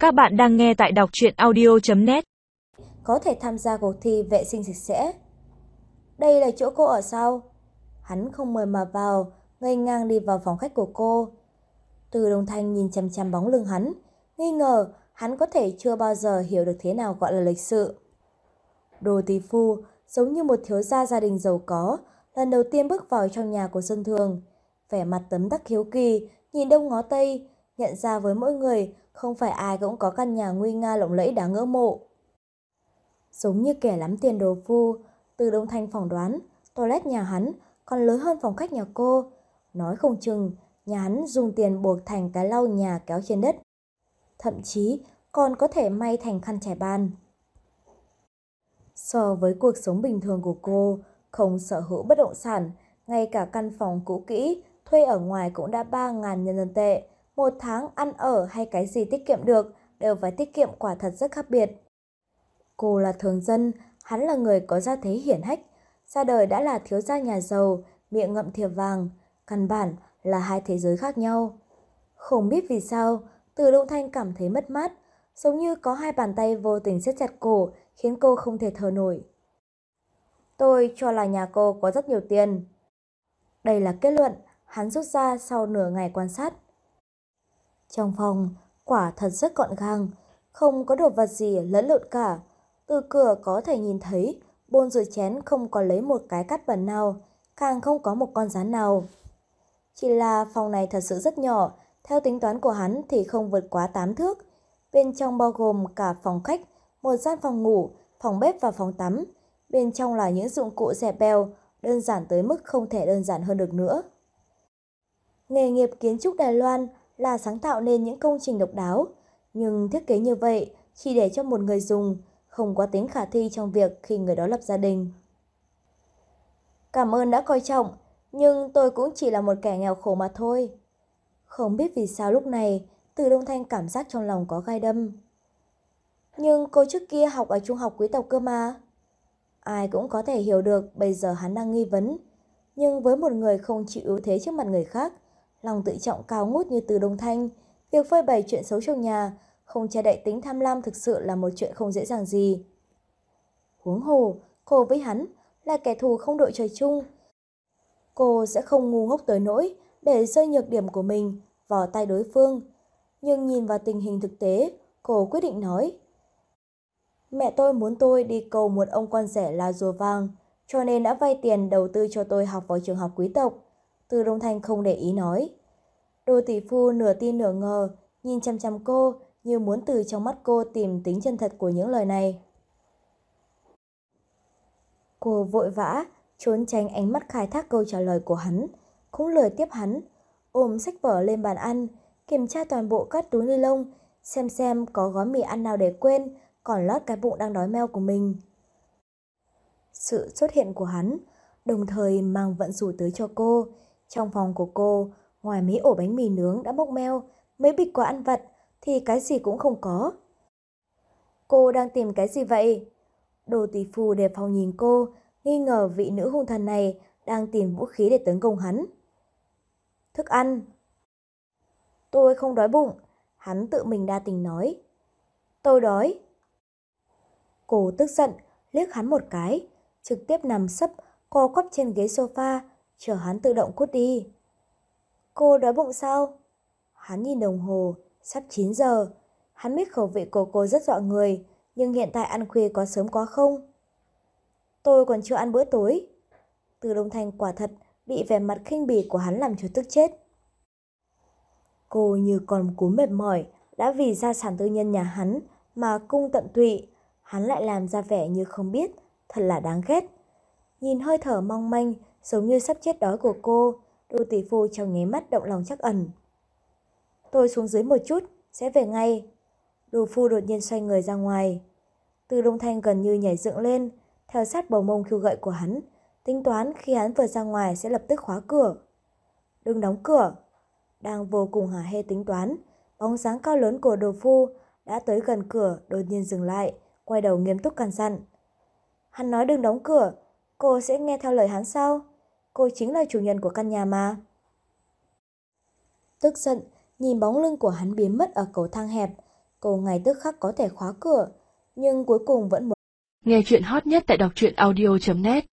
Các bạn đang nghe tại đọc truyện audio.net. Có thể tham gia cuộc thi vệ sinh sạch sẽ. Đây là chỗ cô ở sao? Hắn không mời mà vào, ngây ngang đi vào phòng khách của cô. Từ Đông Thanh nhìn chằm chằm bóng lưng hắn, nghi ngờ hắn có thể chưa bao giờ hiểu được thế nào gọi là lịch sự. Đồ tỷ phu giống như một thiếu gia gia đình giàu có, lần đầu tiên bước vào trong nhà của dân thường, vẻ mặt tấm tắc hiếu kỳ, nhìn đông ngó tây, nhận ra với mỗi người không phải ai cũng có căn nhà nguy nga lộng lẫy đáng ngưỡng mộ. Giống như kẻ lắm tiền đồ phu, Từ Đông Thanh phỏng đoán toilet nhà hắn còn lớn hơn phòng khách nhà cô. Nói không chừng nhà hắn dùng tiền buộc thành cái lau nhà kéo trên đất, thậm chí còn có thể may thành khăn trải bàn. So với cuộc sống bình thường của cô, không sở hữu bất động sản, ngay cả căn phòng cũ kỹ thuê ở ngoài cũng đã 3.000 nhân dân tệ. Một tháng ăn ở hay cái gì tiết kiệm được đều phải tiết kiệm, quả thật rất khác biệt. Cô là thường dân, hắn là người có gia thế hiển hách, ra đời đã là thiếu gia nhà giàu, miệng ngậm thìa vàng, căn bản là hai thế giới khác nhau. Không biết vì sao, Từ Đông Thanh cảm thấy mất mát, giống như có hai bàn tay vô tình siết chặt cổ, khiến cô không thể thở nổi. Tôi cho là nhà cô có rất nhiều tiền. Đây là kết luận hắn rút ra sau nửa ngày quan sát. Trong phòng, quả thật rất gọn gàng, không có đồ vật gì lẫn lộn cả. Từ cửa có thể nhìn thấy, bồn rửa chén không có lấy một cái cát bẩn nào, càng không có một con rán nào. Chỉ là phòng này thật sự rất nhỏ, theo tính toán của hắn thì không vượt quá 8 thước. Bên trong bao gồm cả phòng khách, một gian phòng ngủ, phòng bếp và phòng tắm. Bên trong là những dụng cụ dẻ bèo, đơn giản tới mức không thể đơn giản hơn được nữa. Nghề nghiệp kiến trúc Đài Loan là sáng tạo nên những công trình độc đáo, nhưng thiết kế như vậy chỉ để cho một người dùng, không có tính khả thi trong việc khi người đó lập gia đình. Cảm ơn đã coi trọng, nhưng tôi cũng chỉ là một kẻ nghèo khổ mà thôi. Không biết vì sao lúc này, Từ Đông Thanh cảm giác trong lòng có gai đâm. Nhưng cô trước kia học ở trung học quý tộc cơ mà. Ai cũng có thể hiểu được bây giờ hắn đang nghi vấn. Nhưng với một người không chịu yếu thế trước mặt người khác, lòng tự trọng cao ngút như Từ Đông Thanh, việc phơi bày chuyện xấu trong nhà, không che đậy tính tham lam thực sự là một chuyện không dễ dàng gì. Huống hồ, cô với hắn là kẻ thù không đội trời chung. Cô sẽ không ngu ngốc tới nỗi để rơi nhược điểm của mình vào tay đối phương. Nhưng nhìn vào tình hình thực tế, cô quyết định nói. Mẹ tôi muốn tôi đi cầu một ông con rể là rùa vàng, cho nên đã vay tiền đầu tư cho tôi học vào trường học quý tộc. Từ Đông Thanh không để ý nói. Đồ tỷ phu nửa tin nửa ngờ, nhìn chăm chăm cô như muốn từ trong mắt cô tìm tính chân thật của những lời này. Cô vội vã, trốn tránh ánh mắt khai thác câu trả lời của hắn, cũng lười tiếp hắn, ôm sách vở lên bàn ăn, kiểm tra toàn bộ các túi ni lông, xem có gói mì ăn nào để quên, còn lót cái bụng đang đói meo của mình. Sự xuất hiện của hắn, đồng thời mang vận rủi tới cho cô. Trong phòng của cô, ngoài mấy ổ bánh mì nướng đã bốc meo, mấy bịch quả ăn vặt, thì cái gì cũng không có. Cô đang tìm cái gì vậy? Đồ tỷ phu đề phòng nhìn cô, nghi ngờ vị nữ hung thần này đang tìm vũ khí để tấn công hắn. Thức ăn. Tôi không đói bụng, hắn tự mình đa tình nói. Tôi đói. Cô tức giận, liếc hắn một cái, trực tiếp nằm sấp, co quắp trên ghế sofa, chờ hắn tự động cút đi. Cô đói bụng sao? Hắn nhìn đồng hồ, sắp 9 giờ. Hắn biết khẩu vị của cô rất dọa người, nhưng hiện tại ăn khuya có sớm quá không? Tôi còn chưa ăn bữa tối. Từ Đông Thanh quả thật bị vẻ mặt khinh bỉ của hắn làm cho tức chết. Cô như còn cú mệt mỏi, đã vì gia sản tư nhân nhà hắn mà cung tận tụy. Hắn lại làm ra vẻ như không biết, thật là đáng ghét. Nhìn hơi thở mong manh, giống như sắp chết đói của cô, Đồ tỷ phu trong nháy mắt động lòng trắc ẩn. Tôi xuống dưới một chút, sẽ về ngay. Đồ phu đột nhiên xoay người ra ngoài. Từ Đông Thanh gần như nhảy dựng lên, theo sát bầu mông khiêu gợi của hắn, tính toán khi hắn vừa ra ngoài sẽ lập tức khóa cửa. Đừng đóng cửa. Đang vô cùng hả hê tính toán, bóng dáng cao lớn của đồ phu đã tới gần cửa, đột nhiên dừng lại, quay đầu nghiêm túc căn dặn. Hắn nói đừng đóng cửa, cô sẽ nghe theo lời hắn sao? Cô chính là chủ nhân của căn nhà mà. Tức giận, nhìn bóng lưng của hắn biến mất ở cầu thang hẹp, cô ngay tức khắc có thể khóa cửa, nhưng cuối cùng vẫn muốn. Nghe chuyện hot nhất tại đọc truyện audio.net